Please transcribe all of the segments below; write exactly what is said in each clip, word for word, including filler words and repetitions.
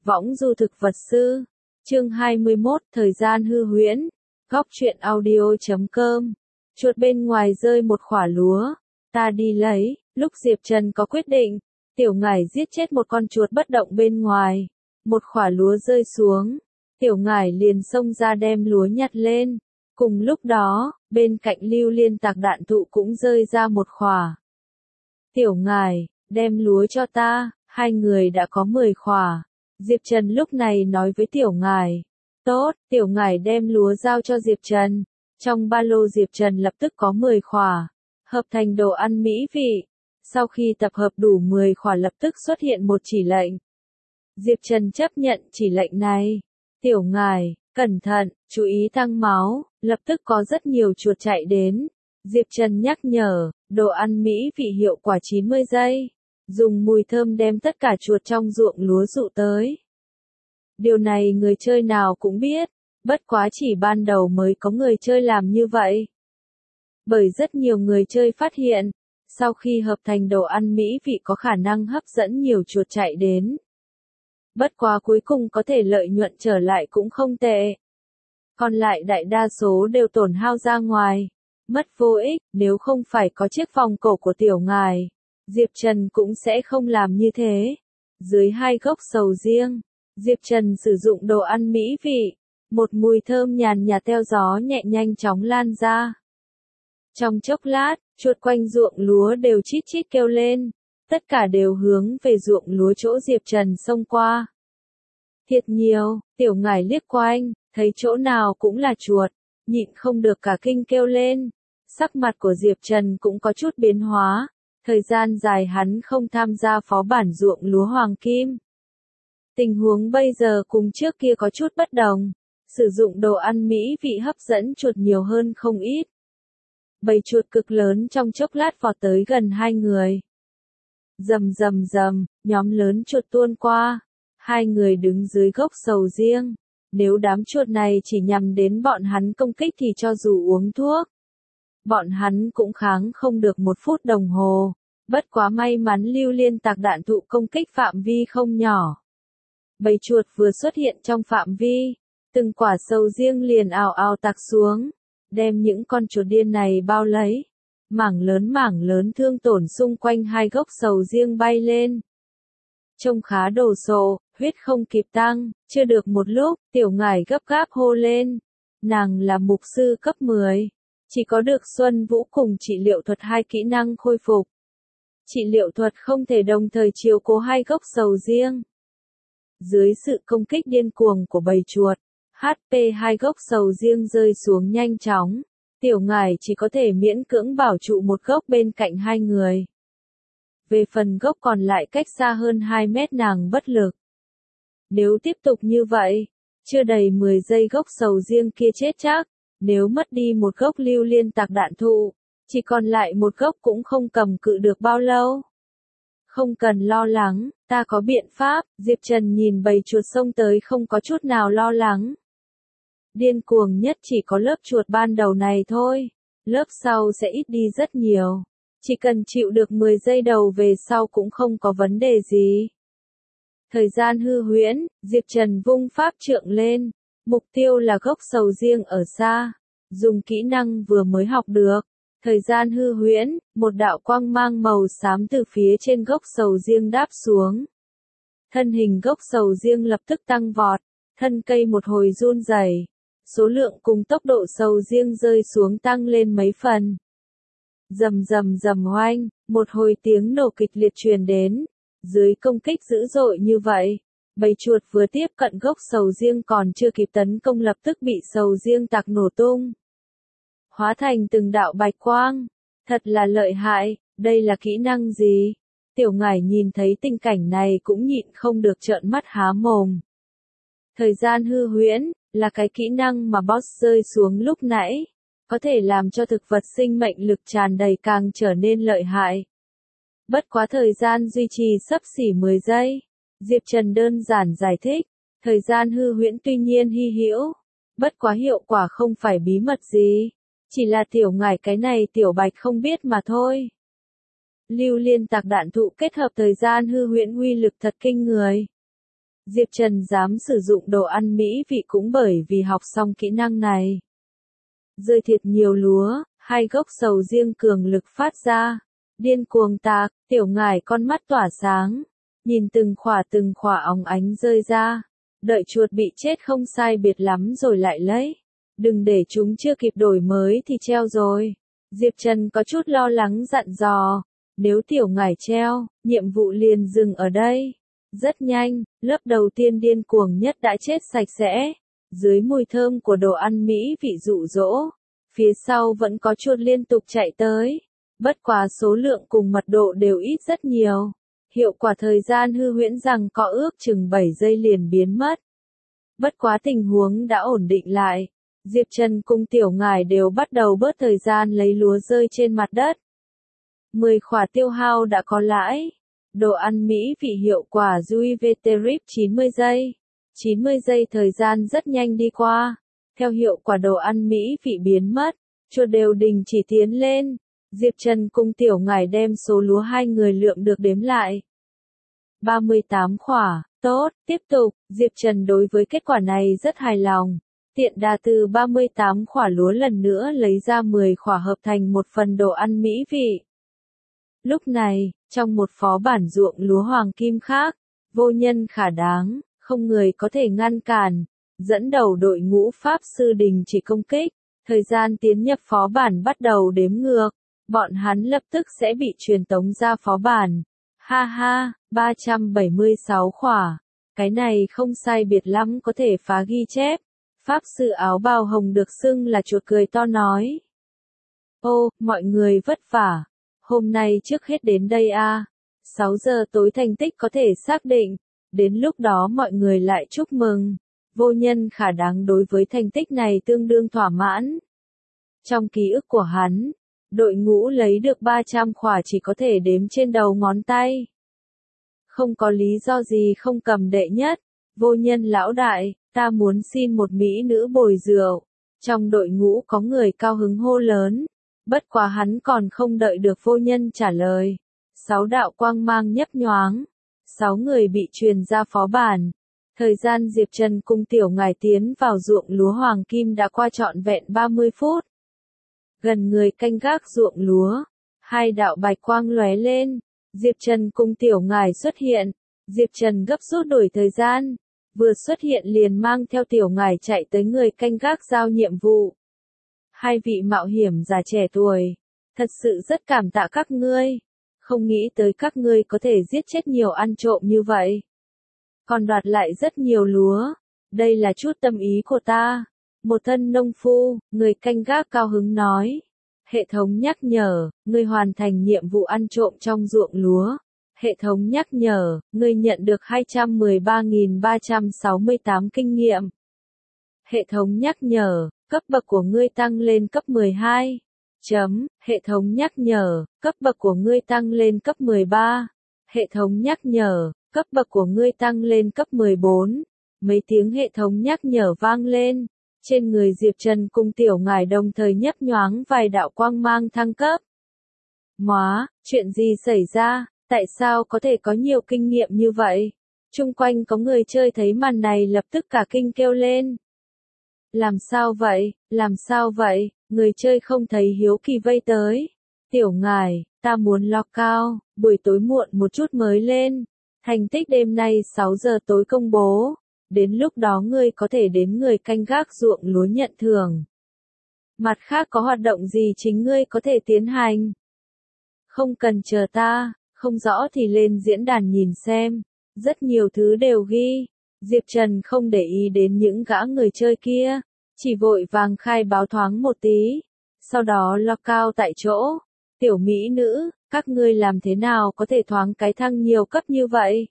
Võng du thực vật sư. Chương hai mươi mốt, thời gian hư huyễn. Góc truyện audio chấm com. Chuột bên ngoài rơi một quả lúa. Ta đi lấy. Lúc Diệp Trần có quyết định, Tiểu Ngải giết chết một con chuột bất động bên ngoài. Một quả lúa rơi xuống. Tiểu Ngải liền xông ra đem lúa nhặt lên. Cùng lúc đó, bên cạnh Lưu Liên Tạc đạn thụ cũng rơi ra một quả. Tiểu Ngải, đem lúa cho ta. Hai người đã có mười quả. Diệp Trần lúc này nói với Tiểu Ngải. Tốt, Tiểu Ngải đem lúa giao cho Diệp Trần. Trong ba lô Diệp Trần lập tức có mười quả. Hợp thành đồ ăn mỹ vị. Sau khi tập hợp đủ mười quả lập tức xuất hiện một chỉ lệnh. Diệp Trần chấp nhận chỉ lệnh này. Tiểu Ngải, cẩn thận, chú ý tăng máu. Lập tức có rất nhiều chuột chạy đến. Diệp Trần nhắc nhở, đồ ăn mỹ vị hiệu quả chín mươi giây. Dùng mùi thơm đem tất cả chuột trong ruộng lúa dụ tới. Điều này người chơi nào cũng biết, bất quá chỉ ban đầu mới có người chơi làm như vậy. Bởi rất nhiều người chơi phát hiện, sau khi hợp thành đồ ăn mỹ vị có khả năng hấp dẫn nhiều chuột chạy đến. Bất quá cuối cùng có thể lợi nhuận trở lại cũng không tệ. Còn lại đại đa số đều tổn hao ra ngoài, mất vô ích, nếu không phải có chiếc vòng cổ của Tiểu Ngải. Diệp Trần cũng sẽ không làm như thế. Dưới hai gốc sầu riêng, Diệp Trần sử dụng đồ ăn mỹ vị. Một mùi thơm nhàn nhạt theo gió nhẹ nhanh chóng lan ra. Trong chốc lát, chuột quanh ruộng lúa đều chít chít kêu lên. Tất cả đều hướng về ruộng lúa chỗ Diệp Trần xông qua. Thiệt nhiều, Tiểu Ngải liếc quanh, thấy chỗ nào cũng là chuột, nhịn không được cả kinh kêu lên. Sắc mặt của Diệp Trần cũng có chút biến hóa. Thời gian dài hắn không tham gia phó bản ruộng lúa hoàng kim. Tình huống bây giờ cùng trước kia có chút bất đồng. Sử dụng đồ ăn mỹ vị hấp dẫn chuột nhiều hơn không ít. Bầy chuột cực lớn trong chốc lát vọt tới gần hai người. Rầm rầm rầm, nhóm lớn chuột tuôn qua. Hai người đứng dưới gốc sầu riêng. Nếu đám chuột này chỉ nhằm đến bọn hắn công kích thì cho dù uống thuốc, bọn hắn cũng kháng không được một phút đồng hồ. Bất quá may mắn Lưu Liên Tạc đạn thụ công kích phạm vi không nhỏ. Bầy chuột vừa xuất hiện trong phạm vi, từng quả sầu riêng liền ào ào tạc xuống, đem những con chuột điên này bao lấy. Mảng lớn mảng lớn thương tổn xung quanh hai gốc sầu riêng bay lên. Trông khá đồ sộ, huyết không kịp tăng, chưa được một lúc, Tiểu Ngải gấp gáp hô lên. Nàng là mục sư cấp mười. Chỉ có được Xuân Vũ cùng trị liệu thuật hai kỹ năng khôi phục. Trị liệu thuật không thể đồng thời chiếu cố hai gốc sầu riêng. Dưới sự công kích điên cuồng của bầy chuột, hát pê hai gốc sầu riêng rơi xuống nhanh chóng. Tiểu Ngải chỉ có thể miễn cưỡng bảo trụ một gốc bên cạnh hai người. Về phần gốc còn lại cách xa hơn hai mét nàng bất lực. Nếu tiếp tục như vậy, chưa đầy mười giây gốc sầu riêng kia chết chắc. Nếu mất đi một gốc Lưu Liên Tạc đạn thụ, chỉ còn lại một gốc cũng không cầm cự được bao lâu. Không cần lo lắng, ta có biện pháp. Diệp Trần nhìn bầy chuột xông tới không có chút nào lo lắng. Điên cuồng nhất chỉ có lớp chuột ban đầu này thôi. Lớp sau sẽ ít đi rất nhiều. Chỉ cần chịu được mười giây đầu về sau cũng không có vấn đề gì. Thời gian hư huyễn, Diệp Trần vung pháp trượng lên. Mục tiêu là gốc sầu riêng ở xa. Dùng kỹ năng vừa mới học được. Thời gian hư huyễn, một đạo quang mang màu xám từ phía trên gốc sầu riêng đáp xuống. Thân hình gốc sầu riêng lập tức tăng vọt. Thân cây một hồi run rẩy. Số lượng cùng tốc độ sầu riêng rơi xuống tăng lên mấy phần. Rầm rầm rầm oanh, một hồi tiếng nổ kịch liệt truyền đến. Dưới công kích dữ dội như vậy, bầy chuột vừa tiếp cận gốc sầu riêng còn chưa kịp tấn công lập tức bị sầu riêng tạc nổ tung. Hóa thành từng đạo bạch quang. Thật là lợi hại, đây là kỹ năng gì? Tiểu Ngải nhìn thấy tình cảnh này cũng nhịn không được trợn mắt há mồm. Thời gian hư huyễn, là cái kỹ năng mà boss rơi xuống lúc nãy. Có thể làm cho thực vật sinh mệnh lực tràn đầy càng trở nên lợi hại. Bất quá thời gian duy trì xấp xỉ mười giây. Diệp Trần đơn giản giải thích. Thời gian hư huyễn tuy nhiên hy hữu. Bất quá hiệu quả không phải bí mật gì. Chỉ là Tiểu Ngải cái này Tiểu Bạch không biết mà thôi. Lưu Liên Tạc đạn thụ kết hợp thời gian hư huyễn uy lực thật kinh người. Diệp Trần dám sử dụng đồ ăn mỹ vị cũng bởi vì học xong kỹ năng này. Rơi thiệt nhiều lúa, hai gốc sầu riêng cường lực phát ra. Điên cuồng tạc, tiểu ngải con mắt tỏa sáng. Nhìn từng khỏa từng khỏa óng ánh rơi ra. Đợi chuột bị chết không sai biệt lắm rồi lại lấy. Đừng để chúng chưa kịp đổi mới thì treo rồi. Diệp Trần có chút lo lắng dặn dò. Nếu tiểu ngải treo, nhiệm vụ liền dừng ở đây. Rất nhanh, lớp đầu tiên điên cuồng nhất đã chết sạch sẽ. Dưới mùi thơm của đồ ăn mỹ vị dụ dỗ. Phía sau vẫn có chuột liên tục chạy tới. Bất quá số lượng cùng mật độ đều ít rất nhiều. Hiệu quả thời gian hư huyễn rằng có ước chừng bảy giây liền biến mất. Bất quá tình huống đã ổn định lại. Diệp Trần cùng tiểu ngải đều bắt đầu bớt thời gian lấy lúa rơi trên mặt đất. mười khỏa tiêu hao đã có lãi. Đồ ăn mỹ vị hiệu quả Dui Veterip chín mươi giây. chín mươi giây thời gian rất nhanh đi qua. Theo hiệu quả đồ ăn mỹ vị biến mất, chuột đều đình chỉ tiến lên. Diệp Trần cùng tiểu ngải đem số lúa hai người lượng được đếm lại. ba mươi tám khỏa, tốt, tiếp tục, Diệp Trần đối với kết quả này rất hài lòng. Tiện đà từ ba mươi tám khỏa lúa lần nữa lấy ra mười khỏa hợp thành một phần đồ ăn mỹ vị. Lúc này, trong một phó bản ruộng lúa hoàng kim khác, vô nhân khả đáng, không người có thể ngăn cản, dẫn đầu đội ngũ Pháp Sư đình chỉ công kích, thời gian tiến nhập phó bản bắt đầu đếm ngược, bọn hắn lập tức sẽ bị truyền tống ra phó bản. Ha ha, ba trăm bảy mươi sáu khỏa, cái này không sai biệt lắm có thể phá ghi chép. Pháp Sư áo bào hồng được xưng là chuột cười to nói. Ô, mọi người vất vả. Hôm nay trước hết đến đây a. sáu giờ tối thành tích có thể xác định. Đến lúc đó mọi người lại chúc mừng. Vô nhân khả đáng đối với thành tích này tương đương thỏa mãn. Trong ký ức của hắn, đội ngũ lấy được ba trăm khỏa chỉ có thể đếm trên đầu ngón tay. Không có lý do gì không cầm đệ nhất. Vô nhân lão đại, ta muốn xin một mỹ nữ bồi rượu. Trong đội ngũ có người cao hứng hô lớn. Bất quá hắn còn không đợi được vô nhân trả lời. Sáu đạo quang mang nhấp nhoáng. Sáu người bị truyền ra phó bản. Thời gian Diệp Trần cùng tiểu ngải tiến vào ruộng lúa hoàng kim đã qua trọn vẹn ba mươi phút. Gần người canh gác ruộng lúa. Hai đạo bạch quang lóe lên. Diệp Trần cùng tiểu ngải xuất hiện. Diệp Trần gấp rút đổi thời gian. Vừa xuất hiện liền mang theo tiểu ngải chạy tới người canh gác giao nhiệm vụ. Hai vị mạo hiểm già trẻ tuổi. Thật sự rất cảm tạ các ngươi. Không nghĩ tới các ngươi có thể giết chết nhiều ăn trộm như vậy. Còn đoạt lại rất nhiều lúa. Đây là chút tâm ý của ta. Một thân nông phu, người canh gác cao hứng nói. Hệ thống nhắc nhở, ngươi hoàn thành nhiệm vụ ăn trộm trong ruộng lúa. Hệ thống nhắc nhở, ngươi nhận được hai trăm mười ba nghìn ba trăm sáu mươi tám kinh nghiệm. Hệ thống nhắc nhở, cấp bậc của ngươi tăng lên cấp mười hai. Chấm, hệ thống nhắc nhở, cấp bậc của ngươi tăng lên cấp mười ba. Hệ thống nhắc nhở, cấp bậc của ngươi tăng lên cấp mười bốn. Mấy tiếng hệ thống nhắc nhở vang lên. Trên người Diệp Trần cùng tiểu ngải đồng thời nhấp nhoáng vài đạo quang mang thăng cấp. Móa, chuyện gì xảy ra, tại sao có thể có nhiều kinh nghiệm như vậy? Chung quanh có người chơi thấy màn này lập tức cả kinh kêu lên. Làm sao vậy, làm sao vậy, người chơi không thấy hiếu kỳ vây tới. Tiểu ngải, ta muốn log cao, buổi tối muộn một chút mới lên. Thành tích đêm nay sáu giờ tối công bố. Đến lúc đó ngươi có thể đến người canh gác ruộng lúa nhận thưởng. Mặt khác có hoạt động gì chính ngươi có thể tiến hành. Không cần chờ ta, không rõ thì lên diễn đàn nhìn xem. Rất nhiều thứ đều ghi. Diệp Trần không để ý đến những gã người chơi kia. Chỉ vội vàng khai báo thoáng một tí. Sau đó log cao tại chỗ. Tiểu mỹ nữ, các ngươi làm thế nào có thể thoáng cái thăng nhiều cấp như vậy?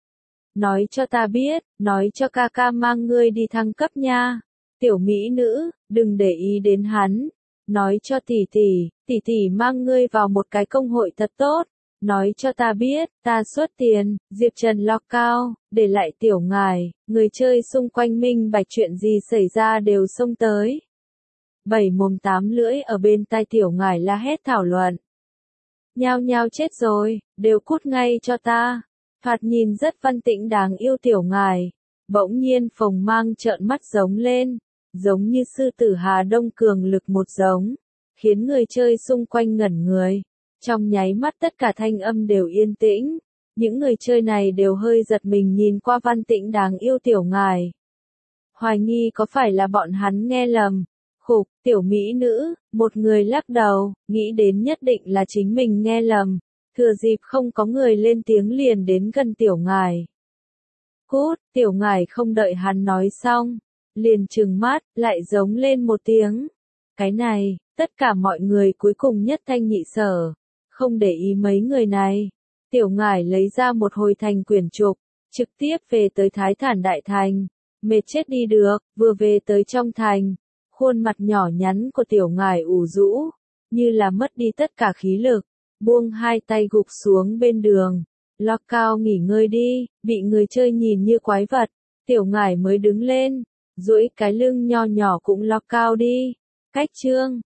Nói cho ta biết, nói cho ca ca mang ngươi đi thăng cấp nha. Tiểu mỹ nữ, đừng để ý đến hắn. Nói cho tỷ tỷ, tỷ tỷ mang ngươi vào một cái công hội thật tốt. Nói cho ta biết, ta xuất tiền. Diệp Trần log cao, để lại tiểu ngải, người chơi xung quanh minh bạch chuyện gì xảy ra đều xông tới. Bảy mồm tám lưỡi ở bên tai tiểu ngải la hét thảo luận. Nhao nhao chết rồi, đều cút ngay cho ta. thoạt nhìn rất văn tĩnh đáng yêu tiểu ngải. Bỗng nhiên Phùng Mang trợn mắt giống lên, giống như sư tử Hà Đông cường lực một giống, khiến người chơi xung quanh ngẩn người. Trong nháy mắt tất cả thanh âm đều yên tĩnh, những người chơi này đều hơi giật mình nhìn qua văn tĩnh đáng yêu tiểu ngải. Hoài nghi có phải là bọn hắn nghe lầm. Khục, tiểu mỹ nữ, một người lắc đầu, nghĩ đến nhất định là chính mình nghe lầm. Thừa dịp không có người lên tiếng liền đến gần tiểu ngải. Cút, tiểu ngải không đợi hắn nói xong, liền trừng mắt, lại giống lên một tiếng. Cái này, tất cả mọi người cuối cùng nhất thanh nhị sở, không để ý mấy người này. Tiểu ngải lấy ra một hồi thành quyển trục, trực tiếp về tới Thái Thản Đại Thành. Mệt chết đi được, vừa về tới trong thành. Khuôn mặt nhỏ nhắn của tiểu ngải ủ rũ, như là mất đi tất cả khí lực, buông hai tay gục xuống bên đường. Lọc cao nghỉ ngơi đi, bị người chơi nhìn như quái vật. Tiểu ngải mới đứng lên, duỗi cái lưng nho nhỏ cũng lọc cao đi. Cách chương.